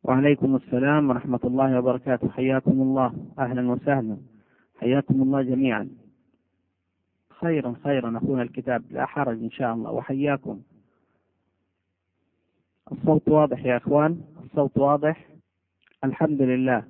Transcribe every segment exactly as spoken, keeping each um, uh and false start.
وعليكم السلام ورحمة الله وبركاته. حياكم الله، أهلا وسهلا، حياكم الله جميعا. خيرا خيرا أخونا الكتاب، لا حرج إن شاء الله، وحياكم. الصوت واضح يا أخوان، الصوت واضح الحمد لله.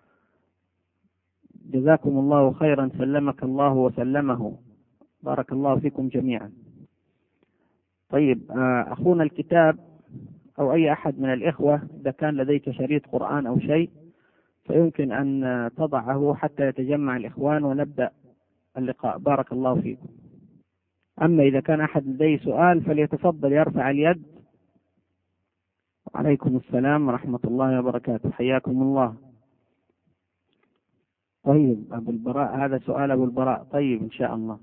جزاكم الله خيرا، سلمك الله وسلمه، بارك الله فيكم جميعا. طيب أخونا الكتاب أو أي أحد من الإخوة، إذا كان لديك شريط قرآن أو شيء فيمكن أن تضعه حتى يتجمع الإخوان ونبدأ اللقاء، بارك الله فيكم. أما إذا كان أحد لديه سؤال فليتفضل يرفع اليد. وعليكم السلام ورحمة الله وبركاته، حياكم الله. طيب أبو البراء، هذا سؤال أبو البراء. طيب إن شاء الله.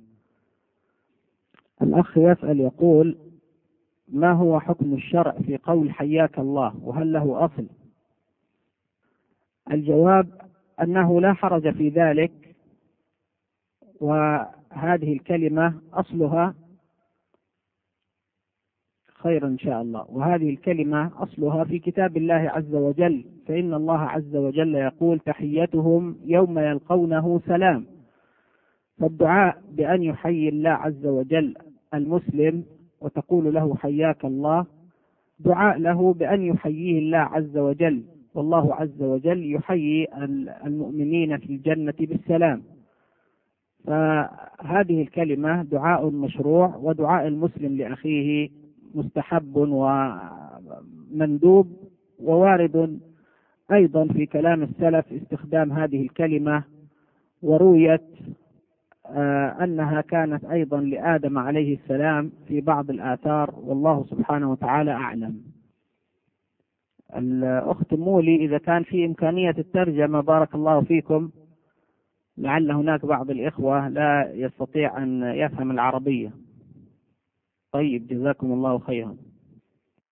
الأخ يسأل يقول: ما هو حكم الشرع في قول حياك الله، وهل له أصل؟ الجواب أنه لا حرج في ذلك، وهذه الكلمة أصلها خير إن شاء الله، وهذه الكلمة أصلها في كتاب الله عز وجل، فإن الله عز وجل يقول: تحيتهم يوم يلقونه سلام. فالدعاء بأن يحيي الله عز وجل المسلم وتقول له حياك الله دعاء له بأن يحييه الله عز وجل، والله عز وجل يحيي المؤمنين في الجنة بالسلام. فهذه الكلمة دعاء مشروع، ودعاء المسلم لأخيه مستحب ومندوب، ووارد أيضا في كلام السلف استخدام هذه الكلمة، ورويت أنها كانت أيضا لآدم عليه السلام في بعض الآثار، والله سبحانه وتعالى أعلم. الأخت مولي، إذا كان في إمكانية الترجمة بارك الله فيكم، لعل هناك بعض الإخوة لا يستطيع أن يفهم العربية. طيب جزاكم الله خيرا.